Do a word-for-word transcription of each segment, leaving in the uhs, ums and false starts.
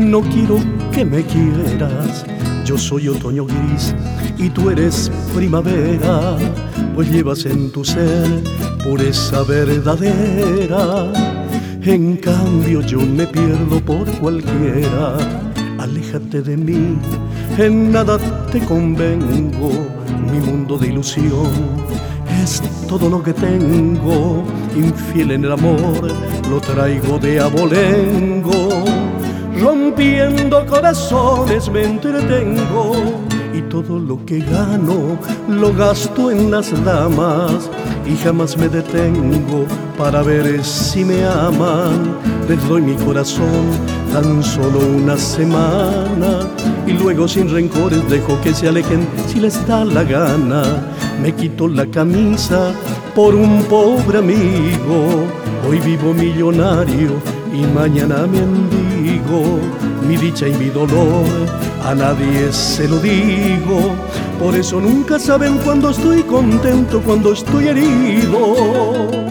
No quiero que me quieras, yo soy otoño gris y tú eres primavera, pues llevas en tu ser pureza verdadera. En cambio yo me pierdo por cualquiera. Aléjate de mí, en nada te convengo. Mi mundo de ilusión es todo lo que tengo. Infiel en el amor, lo traigo de abolengo. Rompiendo corazones me entretengo y todo lo que gano lo gasto en las damas. Y jamás me detengo para ver si me aman. Les doy mi corazón tan solo una semana y luego sin rencores dejo que se alejen si les da la gana. Me quito la camisa por un pobre amigo. Hoy vivo millonario y mañana mendigo. Mi dicha y mi dolor a nadie se lo digo. Por eso nunca saben cuando estoy contento, cuando estoy herido.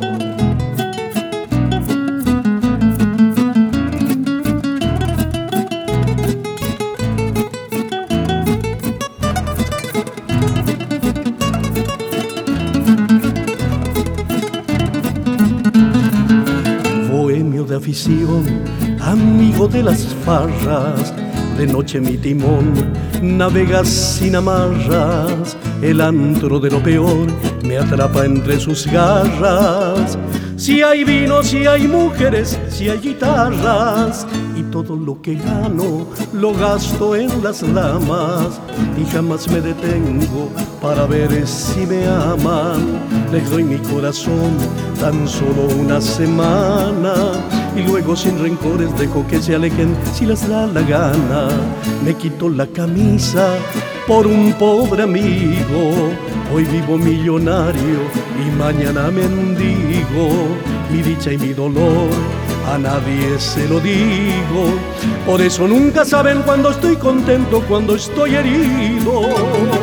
Bohemio de afición, amigo de las farras, de noche mi timón navega sin amarras. El antro de lo peor me atrapa entre sus garras. Si hay vino, si hay mujeres, si hay guitarras, y todo lo que gano lo gasto en las damas. Y jamás me detengo para ver si me aman. Les doy mi corazón tan solo una semana y luego sin rencores dejo que se alejen si les da la gana. Me quito la camisa por un pobre amigo. Hoy vivo millonario y mañana mendigo. Mi dicha y mi dolor a nadie se lo digo. Por eso nunca saben cuando estoy contento, cuando estoy herido.